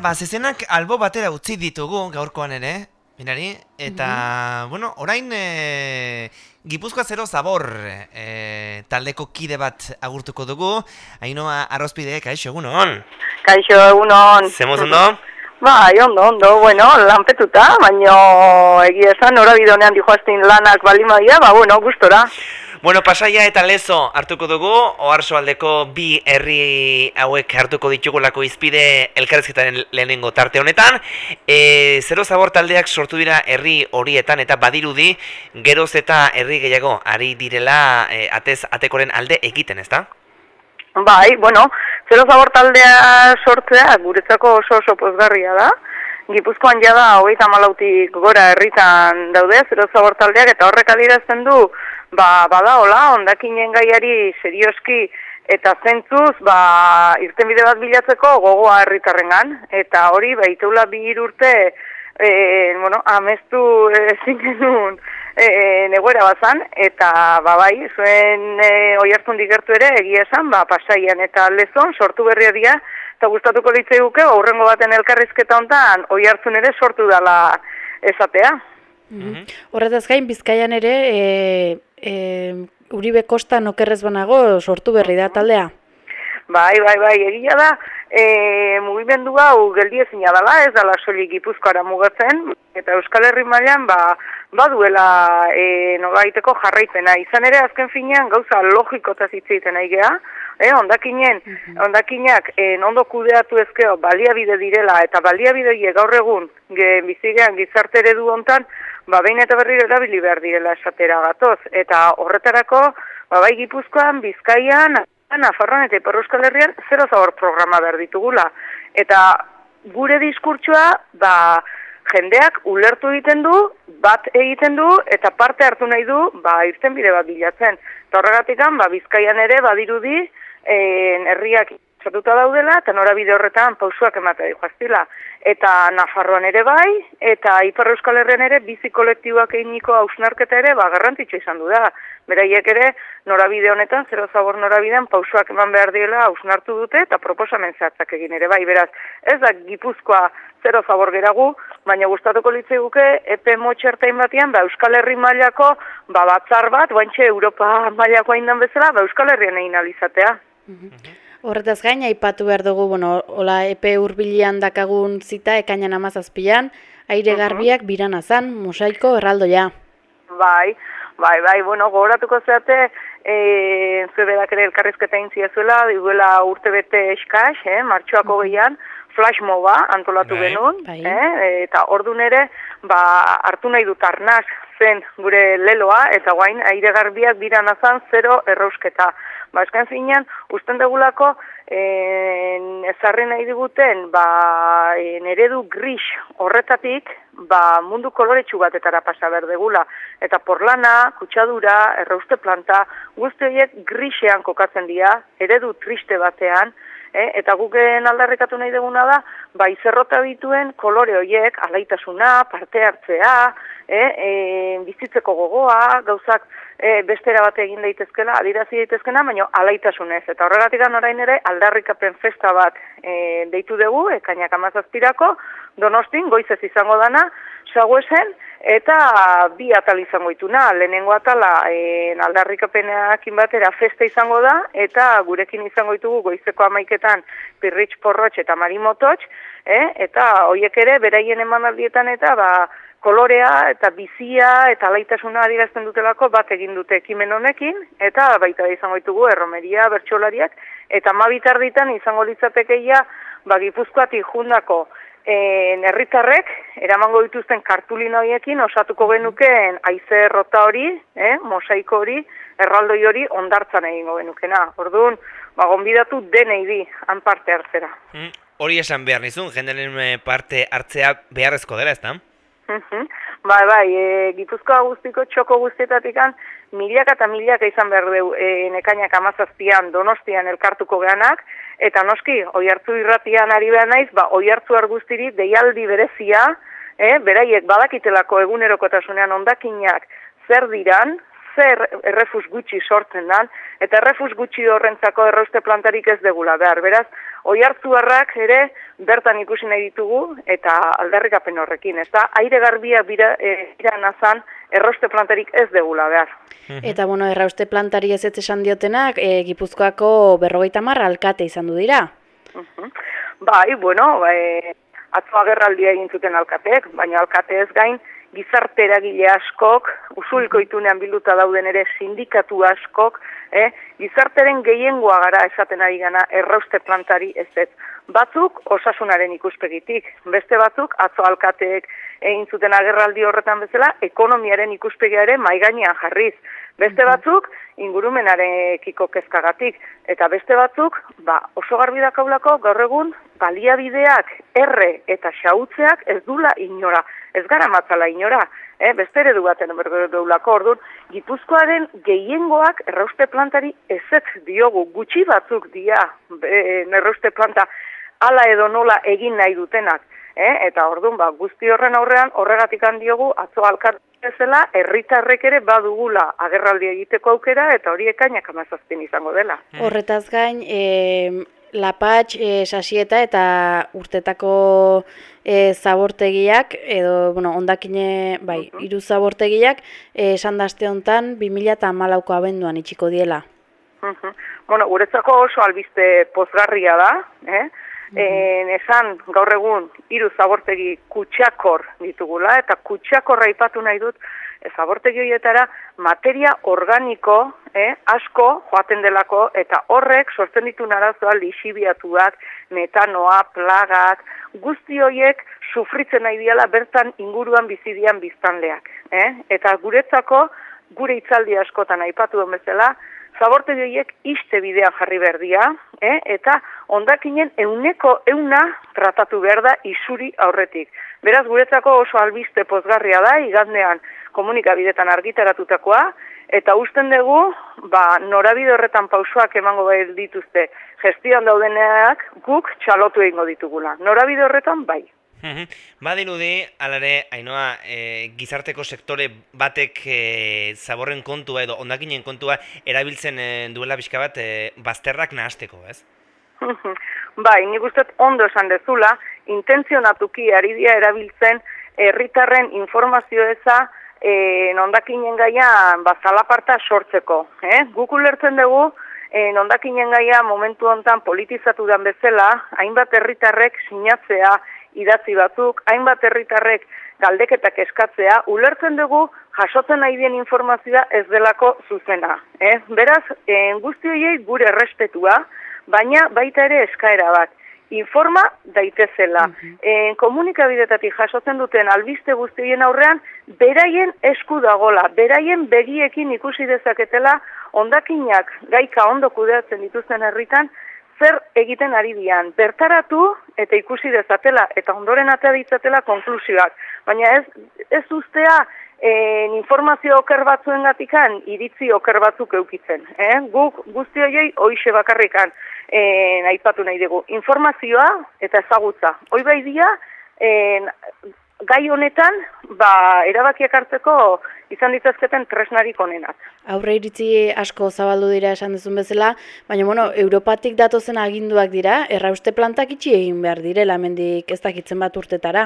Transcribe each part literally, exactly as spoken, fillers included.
ba, zezenak albo batera utzi ditugu gaurkoan ere, mirari, eta, mm-hmm. bueno, orain e, Gipuzkoa Zero Zabor e, taldeko kide bat agurtuko dugu, Ainhoa Arrozpide, kaixo, egunon. Kaixo, egunon. Zemuz ondo? Bai, ondo, ondo, bueno, lanpetuta, baina egia esan, norabidonean dijoaztin lanak balimadia, ba, bueno, gustora. Bueno, Pasaia eta Lezo hartuko dugu, Oarsoaldeko bi herri hauek hartuko ditugulako izpide elkarrezketaren lehenengo tarte honetan. E, Zero Zabor taldeak sortu dira herri horietan eta badirudi geroz eta herri gehiago ari direla e, atez atekoren alde egiten, ezta? Bai, bueno, Zero Zabor taldea sortzea guretzako oso oso pozgarria da. Gipuzkoan jada hogeita hamalautik gora herritan daude Zero Zabor taldeak eta horrek adierazten du Ba, bada, hola, ondakinen gaiari serioski eta zentzuz, ba, irtenbide bat bilatzeko gogoa herritarrengan. Eta hori, ba, iteula bi urte, e, bueno, amestu ezin genuen e, negoera bazan, eta, ba, bai, zuen e, oihartzun digertu ere, egia esan, ba, Pasaian eta Lezon, sortu berria dira, eta gustatuko litzaiguke, aurrengo baten elkarrizketa hontan, oihartzun ere sortu dela esatea. Mm-hmm. Horretaz gain, Bizkaian ere, e, e, Uribe Kostan okerrez banago sortu berri da taldea? Bai, bai, bai, egia da, e, mugimendu hau geldiezina dela, ez dela soilik Gipuzkoara mugatzen, eta Euskal Herri mailan ba, baduela e, nogaiteko jarraipena. Izan ere, azken finean, gauza logikotaz hitz egiten ari gea, Eh, ondakinen, mm-hmm. ondakinak eh, ondo kudeatu ezkeo baliabide direla eta baliabide horiek gaur egun bizigean gizarte eredu hontan, ba behin eta berriro erabili behar direla esatera gatoz. Eta horretarako, ba bai Gipuzkoan, Bizkaian, Nafarroan eta Ipar Euskal Herrian Zero Zabor programa behar ditugula. Eta gure diskurtsoa, ba jendeak ulertu egiten du, bat egiten du eta parte hartu nahi du, ba irtenbide bat bilatzen. Eta horregatik, ba Bizkaian ere badirudi herriak sortuta daudela, eta norabide horretan pausuak ematea dihoaztila. Eta Nafarroan ere bai, eta Ipar Euskal Herrian ere bizi kolektiboak eginiko hausnarketa ere, ba, garrantzitsua izan du da. Beraiek ere, norabide honetan, Zero Zabor norabidean, pausuak eman behar diela hausnartu dute, eta proposamen zehatzak egin ere bai. Beraz, ez da Gipuzkoa Zero Zabor geragu, baina gustatuko litzaiguke epe motxertain batean, ba, Euskal Herri mailako ba, batzar bat, guantxe Europa mailako haindan bezala, ba, Euskal Herrian egin alizatea. Mm-hmm. Horretaz gain, aipatu behar dugu, bueno, hola epe hurbilian dakagun zita, ekainan amazazpian, aire garbiak uh-huh. biran azan, mosaiko erraldoia. Bai, bai, bai, bueno, gogoratuko zeate, e, zuebedak ere elkarrizketa intziazuela, duela urte bete eskaz, eh, martxoako uh-huh. gehian, flash moba antolatu bai. genuen, bai. eh, eta ordun ere, ba, hartu nahi dut arnaz zen gure leloa, eta guain, aire garbiak biran azan zero errausketa. Ba, eskan zinean, usten degulako, ezarri nahi diguten, ba, eredu gris horretatik, ba, mundu koloretsu batetara pasa behar degula. Eta porlana, kutsadura, errauste planta, guzti horiek grisean kokatzen dira, eredu triste batean, eh? Eta guken aldarrekatu nahi deguna da, ba, izerrota dituen kolore horiek, alaitasuna, parte hartzea, eh? e, bizitzeko gogoa, gauzak, E, bestera bate egin daitezkela, adirazi daitezkena, baina alaitasunez. Eta horregatik orain ere aldarrikapen festa bat e, deitu dugu, ekainak amazazpirako, Donostin, goizez izango dana, Saguesen, eta bi atal izango dituna. Lehenengo atala e, aldarrikapenakin batera festa izango da, eta gurekin izango ditugu goizeko amaiketan Pirritx Porrotx eta Marimototx, eh? Eta horiek ere, beraien emanaldietan eta ba, kolorea eta bizia eta alaitasuna adierazten dutelako bat egin dute ekimen honekin, eta baita izango ditugu erromeria, bertsolariak, eta hamabitarditan izango litzatekeia ba, Gipuzkoatik jundako herritarrek eramango dituzten kartulina horiekin osatuko genukeen haize errota hori, eh, mosaiko hori, erraldoi hori ondartzan egingo genukena. Orduan, ba, gonbidatu denei di han parte hartzera. Mm, hori esan behar nizun, jenderen parte hartzea beharrezko dela, ez da? Uh-huh. Bai, bai, e, Gipuzkoa guztiko txoko guztietatikan milaka eta milaka izan behar du e, nekainak amazazpian Donostian elkartuko geanak, eta noski, oihartzu irratian ari behar naiz, ba, oihartzu argustiri deialdi berezia, eh, beraiek badakitelako egunerokotasunean ondakinak zer diran, zer errefus gutxi sortzen dan, eta errefus gutxi horrentzako errauste plantarik ez degula behar. Beraz, Oiartzuarrak ere bertan ikusi nahi ditugu eta aldarrikapen horrekin, ez da, aire garbia bira, e, nazan errauste plantarik ez degula behar. Eta, bueno, errauste plantari ez ez esan diotenak, e, Gipuzkoako berrogeita hamar alkate izan du dira. Uh-huh. Bai, bueno, bai, atzo agerraldia egin zuten alkateek, baina alkate ez gain, gizarte eragile askok, usulko itunean bilduta dauden ere sindikatu askok, eh, gizarteren gehiengoa gara esaten ari gana errauste plantari ez ez. Batzuk osasunaren ikuspegitik, beste batzuk atzo alkateek egin zuten agerraldi horretan bezala, ekonomiaren ikuspegia ere maigainean jarriz. Beste batzuk ingurumenarekiko kezkagatik, eta beste batzuk ba, oso garbi dakaulako gaur egun baliabideak erre eta xautzeak ez dula inora, ez gara matzala inora, eh? Beste eredu baten berdeulako orduan, Gipuzkoaren gehiengoak errauste plantari ezet diogu, gutxi batzuk dia e, errauste planta hala edo nola egin nahi dutenak. Eh? Eta orduan, ba, guzti horren aurrean, horregatik handiogu, atzo alkate bezala, herritarrek ere badugula agerraldi egiteko aukera, eta hori ekainak amazazpin izango dela. Horretaz gain, e, Lapatx, e, Sasieta eta urtetako e, zabortegiak, edo, bueno, ondakine, bai, uh-huh. hiru zabortegiak, esan da aste honetan, bi mila hamalauko abenduan itxiko diela. Uh-huh. Bueno, guretzako oso albiste pozgarria da, eh? En, esan gaur egun hiru zabortegi kutsakor ditugula eta kutsakorra aipatu nahi dut e, zabortegi horietara materia organiko eh, asko joaten delako eta horrek sortzen ditu arazoa lixibiatuak, metanoa, plagak, guzti horiek sufritzen nahi diala bertan inguruan bizidian biztanleak. Eh? Eta guretzako gure hitzaldi askotan aipatu den bezala, zabortegi horiek iste bidean jarri behar dira, eh? Eta hondakinen euneko euna tratatu behar da isuri aurretik. Beraz, guretzako oso albiste pozgarria da, igandean komunikabidetan argitaratutakoa, eta usten dugu, ba, norabide horretan pausoak emango behar dituzte, gestioan daudeneak guk txalotu egingo ditugula. Norabide horretan, bai. Badirudi, alare, Ainhoa, e, gizarteko sektore batek e, zaborren kontua edo hondakinen kontua erabiltzen e, duela pixka bat e, bazterrak nahasteko, ez? Bai, nik uste ondo esan dezula, intentzionatuki ari dira erabiltzen herritarren informazio eza e, hondakinen gaian bazalaparta sortzeko. Eh? Guk ulertzen dugu, e, hondakinen gaia momentu honetan politizatu den bezala, hainbat herritarrek sinatzea, idatzi batzuk, hainbat herritarrek galdeketak eskatzea, ulertzen dugu jasotzen nahi den informazioa ez delako zuzena. Eh? Beraz, eh, guzti horiei gure errespetua, baina baita ere eskaera bat. Informa daitezela. Uh-huh. eh, komunikabidetatik jasotzen duten albiste guzti horien aurrean, beraien esku dagola, beraien begiekin ikusi dezaketela, hondakinak gaika ondo kudeatzen dituzten herritan, zer egiten ari dian, bertaratu eta ikusi dezatela, eta ondoren atea ditzatela konklusioak. Baina ez, ez ustea e, informazio oker batzuen gatikan, iritzi oker batzuk eukitzen. Eh? Guk guzti horiei hoixe bakarrikan e, aipatu nahi dugu. Informazioa eta ezagutza. Hoi bai dia, e, gai honetan, ba, erabakiak hartzeko izan ditzazketen tresnarik onenak. Aurre iritzi asko zabaldu dira esan duzun bezala, baina bueno, Europatik datozen aginduak dira, errauste plantak itxi egin behar direla, hemendik ez dakitzen bat urtetara.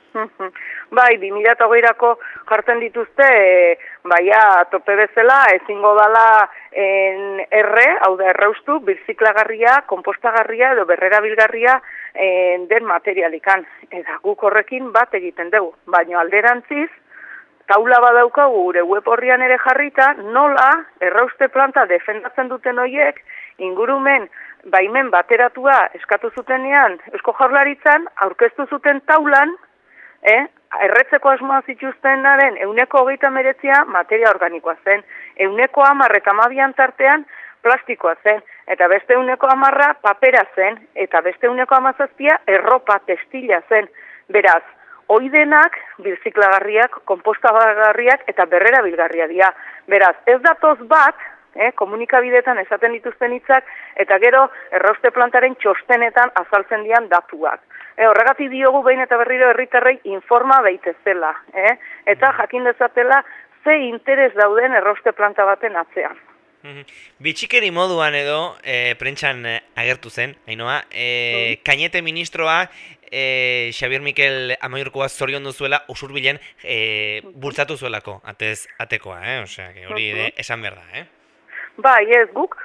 Bai, bi mila hogeirako jartzen dituzte, e, baia tope bezala, ezingo dala en, erre, hau da erraustu, birziklagarria, kompostagarria edo berrerabilgarria en, den materialikan. Eta guk horrekin bat egiten dugu, baina alderantziz, taula badaukagu gure web horrian ere jarrita, nola errauste planta defendatzen duten horiek ingurumen baimen bateratua eskatu zutenean Eusko Jaurlaritzan, aurkeztu zuten taulan, eh, erretzeko asmoa zituztenaren euneko hogeita meretzia materia organikoa zen, euneko hamar eta hamabian tartean plastikoa zen, eta beste euneko hamarra papera zen, eta beste euneko hamazazpia erropa textila zen. Beraz, oidenak, birziklagarriak, kompostagarriak eta berrerabilgarria dira. Beraz, ez datoz bat, eh, komunikabidetan esaten dituzten hitzak, eta gero errauste plantaren txostenetan azaltzen dian datuak. Eh, horregatik diogu behin eta berriro herritarrei informa daitezela, eh, eta jakin dezatela ze interes dauden errauste planta baten atzean. Bitxikeri moduan edo e, prentxan agertu zen, Ainhoa, e, Kañete ministroa e, Xabier Mikel Amaiurkoa zorion duzuela usurbilen e, bultzatu zuelako, atez atekoa, eh? Osea, hori ere esan behar da, eh? Bai, ez guk,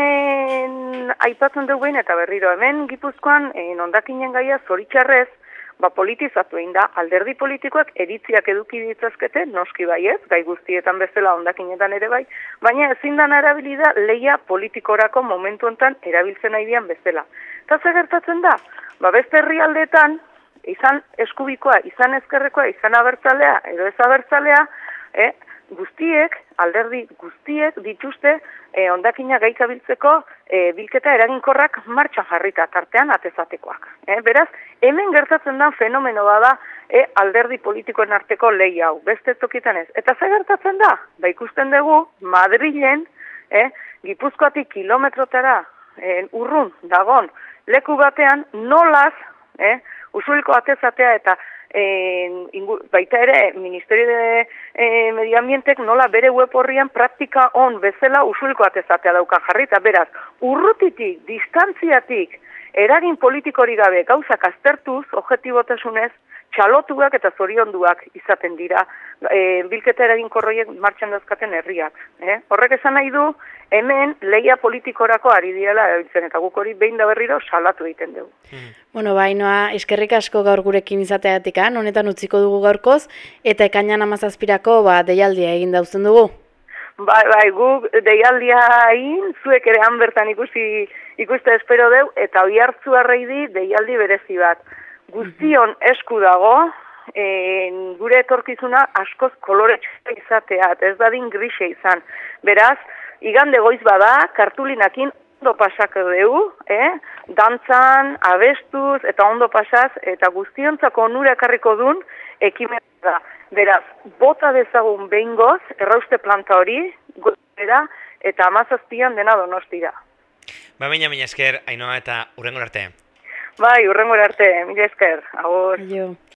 en, aipatzen dugu eta berriro hemen Gipuzkoan en, ondakinen gaia zoritxarrez, ba, politizatu egin da, alderdi politikoak eritziak eduki ditzazkete, noski bai ez, gai guztietan bezala ondakinetan ere bai, baina ezin da erabili da leia politikorako momentu honetan erabiltzen nahi dian bezala. Eta ze gertatzen da? Ba, beste herrialdeetan, izan eskubikoa, izan ezkerrekoa, izan abertzalea, edo ez abertzalea, eh, guztiek, alderdi guztiek dituzte eh, ondakina gaikabiltzeko eh, bilketa eraginkorrak martxan jarrita tartean atezatekoak. Eh, beraz, hemen gertatzen da fenomeno bada eh, alderdi politikoen arteko lehi hau, beste tokitan ez. Eta ze gertatzen da? Ba ikusten dugu, Madrilen, eh, Gipuzkoatik kilometrotara eh, urrun dagon leku batean, nolaz, eh, usuliko atezatea eta E, ingu, baita ere, Ministerio de e, Medio Ambientek nola bere web horrian praktika on bezala usulko atezatea dauka jarrita. Beraz, urrutitik, distantziatik, eragin politikori gabe gauzak aztertuz, objetibotasunez, txalotuak eta zorionduak izaten dira e, bilketa eraginkorroiek martxan dauzkaten herriak. Eh? Horrek esan nahi du, hemen leia politikorako ari direla erabiltzen eta guk hori behin da berriro salatu egiten dugu. Mm. Bueno, Ainhoa, eskerrik asko gaur gurekin izateagatik, honetan utziko dugu gaurkoz, eta ekainan hamazazpirako ba, deialdia egin dauzen dugu. Bai, bai, guk deialdia egin, zuek ere han bertan ikusi, ikuste espero deu, eta oi hartzu arreidi deialdi berezi bat. Guztion esku dago, e, gure etorkizuna askoz koloretxea izatea, ez dadin grise izan. Beraz, igande goiz bada, kartulinakin ondo pasak dugu, eh? Dantzan, abestuz, eta ondo pasaz, eta guztiontzako onura ekarriko dun, ekimen da. Beraz, bota dezagun behingoz, errauste planta hori, gozera, eta hamazazpian dena Donostira. Ba, baina, baina esker, Ainhoa, eta hurrengora arte. Bai, hurrengora arte, mila esker, agur. Aio.